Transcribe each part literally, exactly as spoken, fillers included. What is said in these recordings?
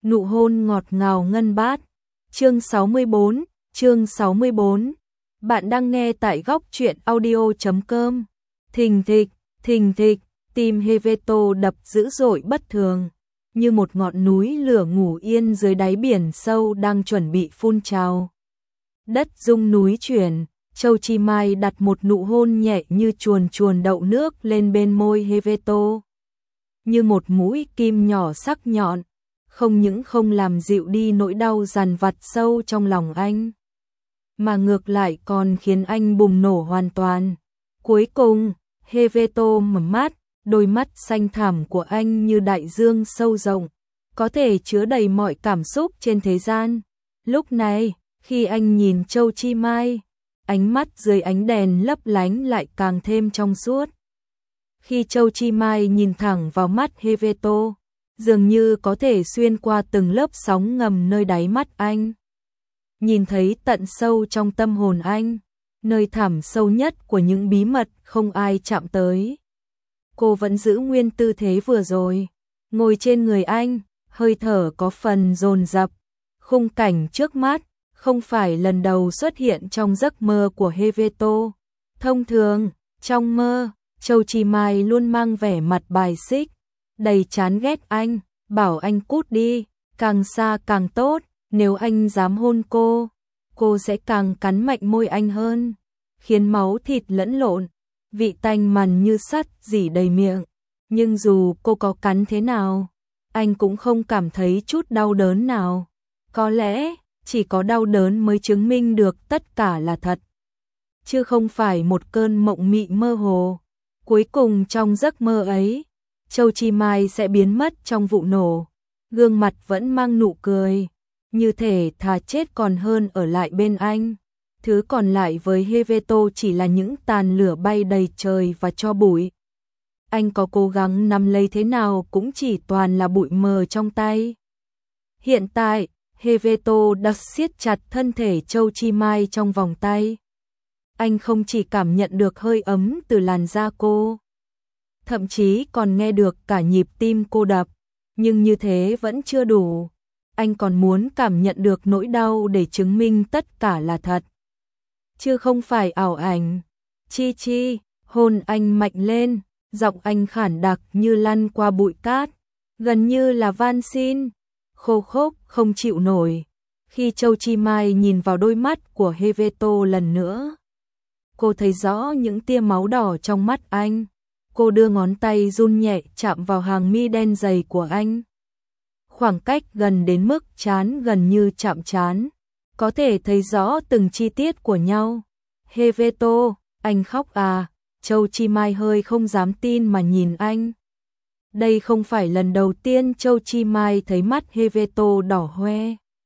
Nụ hôn ngọt ngào ngân bát. Chương sáu mươi bốn, chương sáu mươi bốn. Bạn đang nghe tại góc truyện audio chấm com. Thình thịch, thình thịch, tim Heveto đập dữ dội bất thường, như một ngọn núi lửa ngủ yên dưới đáy biển sâu đang chuẩn bị phun trào. Đất rung núi chuyển, Châu Chi Mai đặt một nụ hôn nhẹ như chuồn chuồn đậu nước lên bên môi Heveto. Như một mũi kim nhỏ sắc nhọn, không những không làm dịu đi nỗi đau dằn vặt sâu trong lòng anh, mà ngược lại còn khiến anh bùng nổ hoàn toàn. Cuối cùng, Heveto mở mắt, đôi mắt xanh thẳm của anh như đại dương sâu rộng, có thể chứa đầy mọi cảm xúc trên thế gian. Lúc này, khi anh nhìn Châu Chi Mai, ánh mắt dưới ánh đèn lấp lánh lại càng thêm trong suốt. Khi Châu Chi Mai nhìn thẳng vào mắt Heveto, dường như có thể xuyên qua từng lớp sóng ngầm nơi đáy mắt anh, nhìn thấy tận sâu trong tâm hồn anh, nơi thẳm sâu nhất của những bí mật không ai chạm tới. Cô vẫn giữ nguyên tư thế vừa rồi, ngồi trên người anh, hơi thở có phần dồn dập. Khung cảnh trước mắt không phải lần đầu xuất hiện trong giấc mơ của Heveto. Thông thường, trong mơ, Châu Chi Mai luôn mang vẻ mặt bài xích, đầy chán ghét anh, bảo anh cút đi, càng xa càng tốt, nếu anh dám hôn cô, cô sẽ càng cắn mạnh môi anh hơn, khiến máu thịt lẫn lộn, vị tanh mằn như sắt rỉ đầy miệng. Nhưng dù cô có cắn thế nào, anh cũng không cảm thấy chút đau đớn nào. Có lẽ, chỉ có đau đớn mới chứng minh được tất cả là thật, chứ không phải một cơn mộng mị mơ hồ. Cuối cùng trong giấc mơ ấy, Châu Chi Mai sẽ biến mất trong vụ nổ, gương mặt vẫn mang nụ cười, như thể thà chết còn hơn ở lại bên anh. Thứ còn lại với Heveto chỉ là những tàn lửa bay đầy trời và tro bụi. Anh có cố gắng nắm lấy thế nào cũng chỉ toàn là bụi mờ trong tay. Hiện tại, Heveto đã siết chặt thân thể Châu Chi Mai trong vòng tay. Anh không chỉ cảm nhận được hơi ấm từ làn da cô, thậm chí còn nghe được cả nhịp tim cô đập, nhưng như thế vẫn chưa đủ. Anh còn muốn cảm nhận được nỗi đau để chứng minh tất cả là thật, chứ không phải ảo ảnh. Chi Chi, hôn anh mạnh lên, giọng anh khản đặc như lăn qua bụi cát, gần như là van xin, khô khốc không chịu nổi. Khi Châu Chi Mai nhìn vào đôi mắt của Heveto lần nữa, cô thấy rõ những tia máu đỏ trong mắt anh. Cô đưa ngón tay run nhẹ chạm vào hàng mi đen dày của anh. Khoảng cách gần đến mức trán gần như chạm trán, có thể thấy rõ từng chi tiết của nhau. Heveto, anh khóc à? Châu Chi Mai hơi không dám tin mà nhìn anh. Đây không phải lần đầu tiên Châu Chi Mai thấy mắt Heveto đỏ hoe.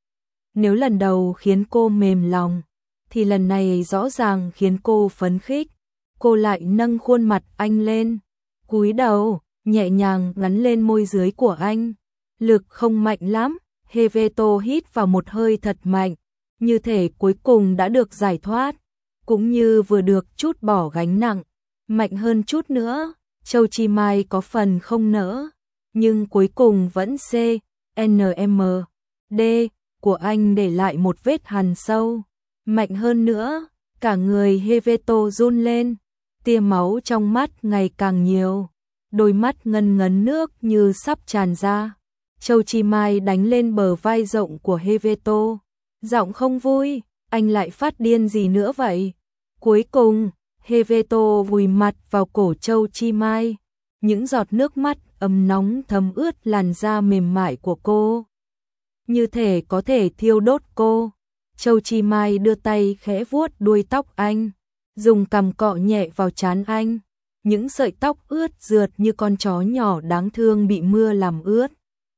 Nếu lần đầu khiến cô mềm lòng, thì lần này rõ ràng khiến cô phấn khích. Cô lại nâng khuôn mặt anh lên, cúi đầu, nhẹ nhàng gắn lên môi dưới của anh. Lực không mạnh lắm, Heveto hít vào một hơi thật mạnh, như thể cuối cùng đã được giải thoát, cũng như vừa được trút bỏ gánh nặng. Mạnh hơn chút nữa, Châu Chi Mai có phần không nỡ, nhưng cuối cùng vẫn C, N M, D của anh để lại một vết hằn sâu. Mạnh hơn nữa, cả người Heveto run lên, tia máu trong mắt ngày càng nhiều, đôi mắt ngân ngấn nước như sắp tràn ra. Châu Chi Mai đánh lên bờ vai rộng của Heveto, giọng không vui, anh lại phát điên gì nữa vậy? Cuối cùng, Heveto vùi mặt vào cổ Châu Chi Mai, những giọt nước mắt ấm nóng thấm ướt làn da mềm mại của cô, như thể có thể thiêu đốt cô. Châu Chi Mai đưa tay khẽ vuốt đuôi tóc anh, dùng cằm cọ nhẹ vào trán anh, những sợi tóc ướt rượt như con chó nhỏ đáng thương bị mưa làm ướt.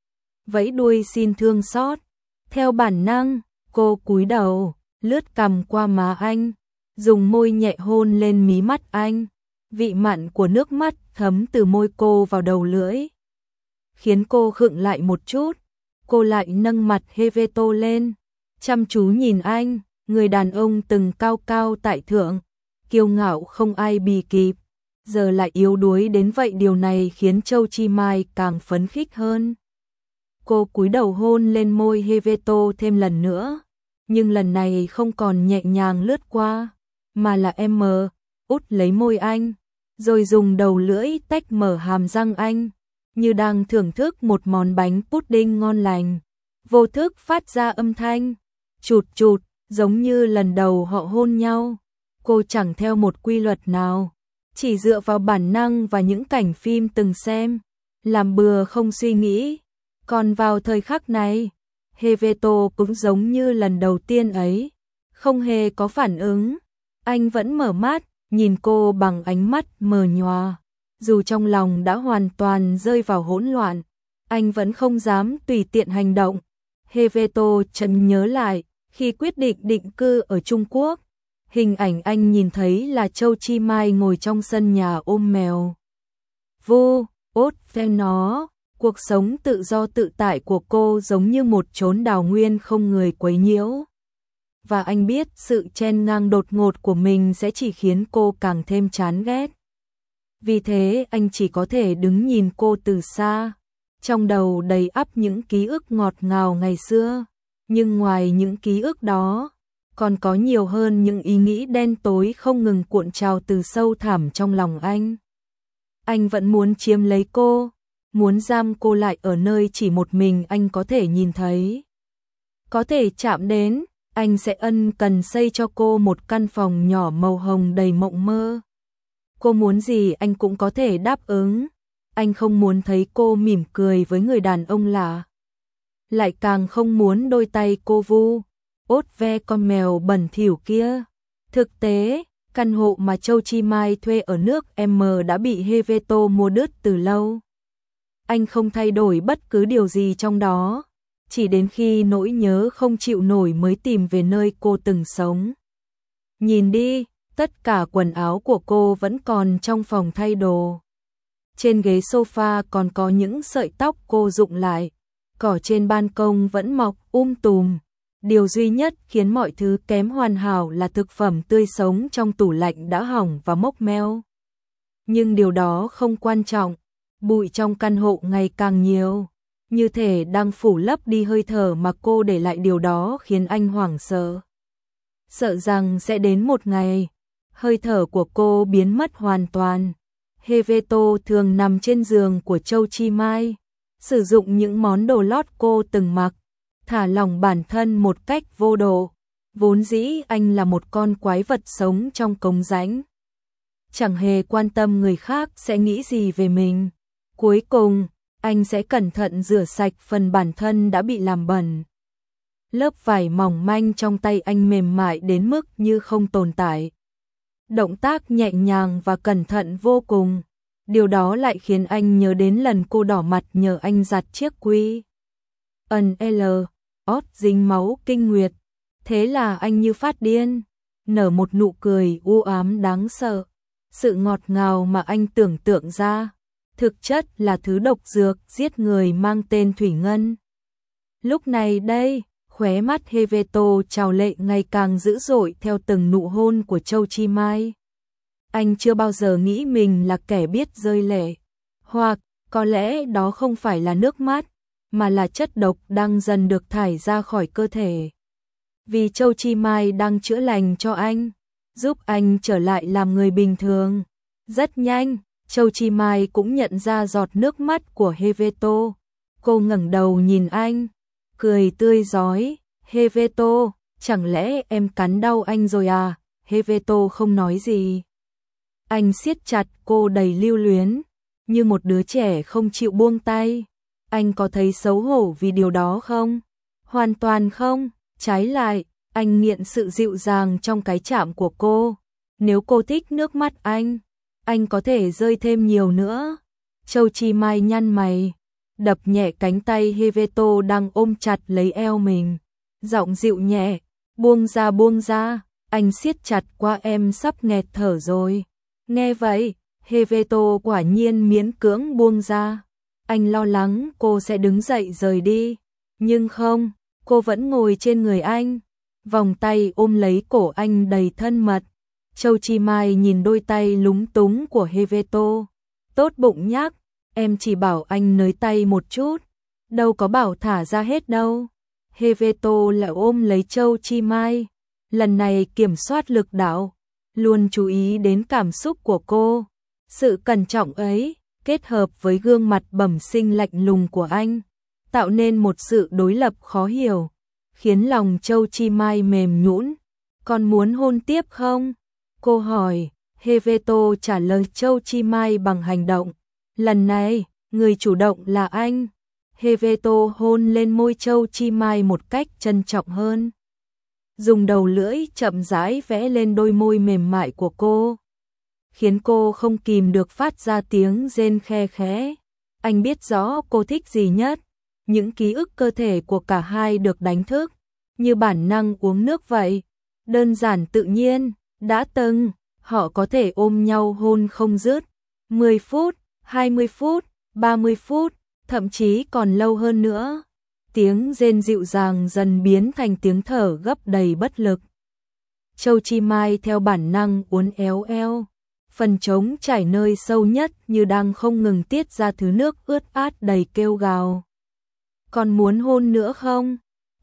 Vẫy đuôi xin thương xót. Theo bản năng, cô cúi đầu, lướt cằm qua má anh, dùng môi nhẹ hôn lên mí mắt anh. Vị mặn của nước mắt thấm từ môi cô vào đầu lưỡi, khiến cô khựng lại một chút. Cô lại nâng mặt Heveto lên, chăm chú nhìn anh, người đàn ông từng cao cao tại thượng, kiêu ngạo không ai bì kịp, giờ lại yếu đuối đến vậy. Điều này khiến Châu Chi Mai càng phấn khích hơn. Cô cúi đầu hôn lên môi Heveto thêm lần nữa, nhưng lần này không còn nhẹ nhàng lướt qua, mà là em út lấy môi anh, rồi dùng đầu lưỡi tách mở hàm răng anh, như đang thưởng thức một món bánh pudding ngon lành. Vô thức phát ra âm thanh chụt chụt, giống như lần đầu họ hôn nhau. Cô chẳng theo một quy luật nào, chỉ dựa vào bản năng và những cảnh phim từng xem, làm bừa không suy nghĩ. Còn vào thời khắc này, Heveto cũng giống như lần đầu tiên ấy, không hề có phản ứng. Anh vẫn mở mắt, nhìn cô bằng ánh mắt mờ nhòa. Dù trong lòng đã hoàn toàn rơi vào hỗn loạn, anh vẫn không dám tùy tiện hành động. Heveto chợt nhớ lại, khi quyết định định cư ở Trung Quốc, hình ảnh anh nhìn thấy là Châu Chi Mai ngồi trong sân nhà ôm mèo. Vu, ốt phen nó, cuộc sống tự do tự tại của cô giống như một chốn đào nguyên không người quấy nhiễu. Và anh biết sự chen ngang đột ngột của mình sẽ chỉ khiến cô càng thêm chán ghét. Vì thế anh chỉ có thể đứng nhìn cô từ xa, trong đầu đầy ắp những ký ức ngọt ngào ngày xưa. Nhưng ngoài những ký ức đó, còn có nhiều hơn những ý nghĩ đen tối không ngừng cuộn trào từ sâu thẳm trong lòng anh. Anh vẫn muốn chiếm lấy cô, muốn giam cô lại ở nơi chỉ một mình anh có thể nhìn thấy, có thể chạm đến. Anh sẽ ân cần xây cho cô một căn phòng nhỏ màu hồng đầy mộng mơ. Cô muốn gì anh cũng có thể đáp ứng. Anh không muốn thấy cô mỉm cười với người đàn ông lạ, lại càng không muốn đôi tay cô vu ốt ve con mèo bẩn thỉu kia. Thực tế, căn hộ mà Châu Chi Mai thuê ở nước M đã bị Heveto mua đứt từ lâu. Anh không thay đổi bất cứ điều gì trong đó, chỉ đến khi nỗi nhớ không chịu nổi mới tìm về nơi cô từng sống. Nhìn đi, tất cả quần áo của cô vẫn còn trong phòng thay đồ. Trên ghế sofa còn có những sợi tóc cô rụng lại, cỏ trên ban công vẫn mọc um tùm. Điều duy nhất khiến mọi thứ kém hoàn hảo là thực phẩm tươi sống trong tủ lạnh đã hỏng và mốc meo. Nhưng điều đó không quan trọng, bụi trong căn hộ ngày càng nhiều, như thể đang phủ lấp đi hơi thở mà cô để lại. Điều đó khiến anh hoảng sợ. Sợ rằng sẽ đến một ngày, hơi thở của cô biến mất hoàn toàn. Heveto thường nằm trên giường của Châu Chi Mai, sử dụng những món đồ lót cô từng mặc, thả lỏng bản thân một cách vô độ. Vốn dĩ anh là một con quái vật sống trong cống rãnh, chẳng hề quan tâm người khác sẽ nghĩ gì về mình. Cuối cùng, anh sẽ cẩn thận rửa sạch phần bản thân đã bị làm bẩn. Lớp vải mỏng manh trong tay anh mềm mại đến mức như không tồn tại. Động tác nhẹ nhàng và cẩn thận vô cùng. Điều đó lại khiến anh nhớ đến lần cô đỏ mặt nhờ anh giặt chiếc quy ẩn L ót dính máu kinh nguyệt. Thế là anh như phát điên, nở một nụ cười u ám đáng sợ. Sự ngọt ngào mà anh tưởng tượng ra, thực chất là thứ độc dược giết người mang tên Thủy Ngân. Lúc này đây, khóe mắt Heveto trào lệ ngày càng dữ dội theo từng nụ hôn của Châu Chi Mai. Anh chưa bao giờ nghĩ mình là kẻ biết rơi lệ, hoặc có lẽ đó không phải là nước mắt, mà là chất độc đang dần được thải ra khỏi cơ thể. Vì Châu Chi Mai đang chữa lành cho anh, giúp anh trở lại làm người bình thường. Rất nhanh, Châu Chi Mai cũng nhận ra giọt nước mắt của Heveto. Cô ngẩng đầu nhìn anh, cười tươi rói. Heveto, chẳng lẽ em cắn đau anh rồi à? Heveto không nói gì. Anh siết chặt cô đầy lưu luyến, như một đứa trẻ không chịu buông tay. Anh có thấy xấu hổ vì điều đó không? Hoàn toàn không, trái lại, anh nghiện sự dịu dàng trong cái chạm của cô. Nếu cô thích nước mắt anh, anh có thể rơi thêm nhiều nữa. Châu Chi Mai nhăn mày, đập nhẹ cánh tay Heveto đang ôm chặt lấy eo mình. Giọng dịu nhẹ, buông ra buông ra, anh siết chặt qua em sắp nghẹt thở rồi. Nghe vậy, Heveto quả nhiên miễn cưỡng buông ra. Anh lo lắng cô sẽ đứng dậy rời đi, nhưng không, cô vẫn ngồi trên người anh, vòng tay ôm lấy cổ anh đầy thân mật. Châu Chi Mai nhìn đôi tay lúng túng của Heveto, tốt bụng nhắc, em chỉ bảo anh nới tay một chút, đâu có bảo thả ra hết đâu. Heveto lại ôm lấy Châu Chi Mai, lần này kiểm soát lực đạo, luôn chú ý đến cảm xúc của cô. Sự cẩn trọng ấy, kết hợp với gương mặt bẩm sinh lạnh lùng của anh, tạo nên một sự đối lập khó hiểu, khiến lòng Châu Chi Mai mềm nhũn. Con muốn hôn tiếp không? Cô hỏi. Heveto trả lời Châu Chi Mai bằng hành động. Lần này, người chủ động là anh. Heveto hôn lên môi Châu Chi Mai một cách trân trọng hơn, dùng đầu lưỡi chậm rãi vẽ lên đôi môi mềm mại của cô, khiến cô không kìm được phát ra tiếng rên khe khẽ. Anh biết rõ cô thích gì nhất, những ký ức cơ thể của cả hai được đánh thức, như bản năng uống nước vậy, đơn giản tự nhiên. Đã từng, họ có thể ôm nhau hôn không dứt, mười phút, hai mươi phút, ba mươi phút, thậm chí còn lâu hơn nữa. Tiếng rên dịu dàng dần biến thành tiếng thở gấp đầy bất lực. Châu Chi Mai theo bản năng uốn éo eo, phần trống trải nơi sâu nhất như đang không ngừng tiết ra thứ nước ướt át đầy kêu gào. Còn muốn hôn nữa không?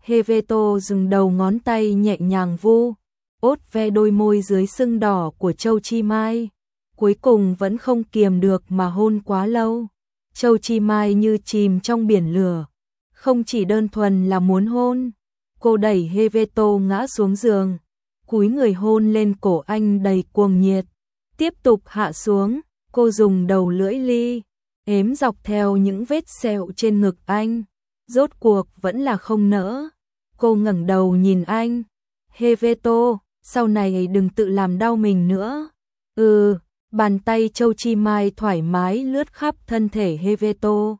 Heveto dừng đầu ngón tay nhẹ nhàng vu, ốt ve đôi môi dưới sưng đỏ của Châu Chi Mai. Cuối cùng vẫn không kiềm được mà hôn quá lâu. Châu Chi Mai như chìm trong biển lửa, không chỉ đơn thuần là muốn hôn. Cô đẩy Heveto ngã xuống giường, cúi người hôn lên cổ anh đầy cuồng nhiệt. Tiếp tục hạ xuống, cô dùng đầu lưỡi li ếm dọc theo những vết sẹo trên ngực anh. Rốt cuộc vẫn là không nỡ. Cô ngẩng đầu nhìn anh. Heveto, sau này đừng tự làm đau mình nữa. Ừ, bàn tay Châu Chi Mai thoải mái lướt khắp thân thể Heveto,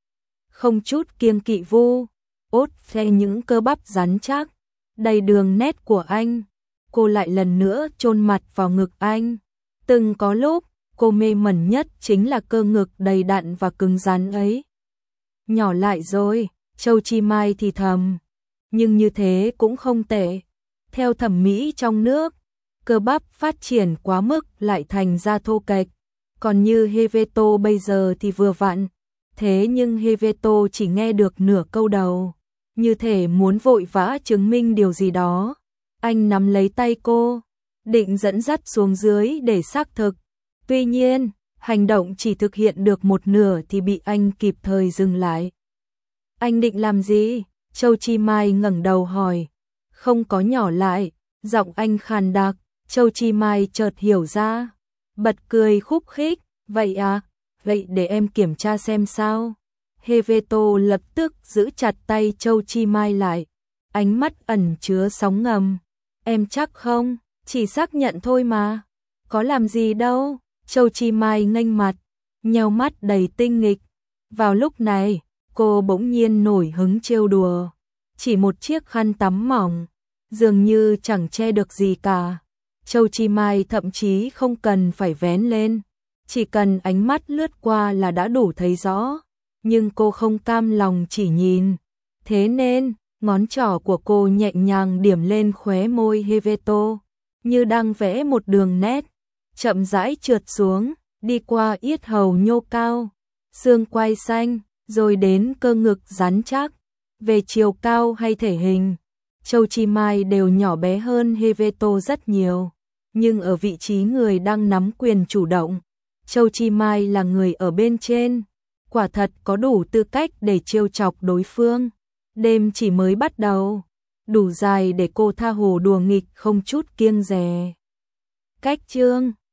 không chút kiêng kỵ vu, ốt ve những cơ bắp rắn chắc, đầy đường nét của anh. Cô lại lần nữa chôn mặt vào ngực anh. Từng có lúc, cô mê mẩn nhất chính là cơ ngực đầy đặn và cứng rắn ấy. Nhỏ lại rồi, Châu Chi Mai thì thầm. Nhưng như thế cũng không tệ. Theo thẩm mỹ trong nước, cơ bắp phát triển quá mức lại thành ra thô kệch. Còn như Heveto bây giờ thì vừa vặn. Thế nhưng Heveto chỉ nghe được nửa câu đầu, như thể muốn vội vã chứng minh điều gì đó. Anh nắm lấy tay cô, định dẫn dắt xuống dưới để xác thực. Tuy nhiên, hành động chỉ thực hiện được một nửa thì bị anh kịp thời dừng lại. Anh định làm gì? Châu Chi Mai ngẩng đầu hỏi. Không có nhỏ lại, giọng anh khàn đặc. Châu Chi Mai chợt hiểu ra, bật cười khúc khích. Vậy à, vậy để em kiểm tra xem sao. Heveto lập tức giữ chặt tay Châu Chi Mai lại, ánh mắt ẩn chứa sóng ngầm. Em chắc không? Chỉ xác nhận thôi mà. Có làm gì đâu. Châu Chi Mai nghênh mặt, nheo mắt đầy tinh nghịch. Vào lúc này, cô bỗng nhiên nổi hứng trêu đùa. Chỉ một chiếc khăn tắm mỏng, dường như chẳng che được gì cả. Châu Chi Mai thậm chí không cần phải vén lên, chỉ cần ánh mắt lướt qua là đã đủ thấy rõ. Nhưng cô không cam lòng chỉ nhìn. Thế nên, ngón trỏ của cô nhẹ nhàng điểm lên khóe môi Heveto, như đang vẽ một đường nét, chậm rãi trượt xuống, đi qua yết hầu nhô cao, xương quai xanh, rồi đến cơ ngực rắn chắc. Về chiều cao hay thể hình, Châu Chi Mai đều nhỏ bé hơn Heveto rất nhiều. Nhưng ở vị trí người đang nắm quyền chủ động, Châu Chi Mai là người ở bên trên, quả thật có đủ tư cách để trêu chọc đối phương. Đêm chỉ mới bắt đầu, đủ dài để cô tha hồ đùa nghịch không chút kiêng dè. Cách chương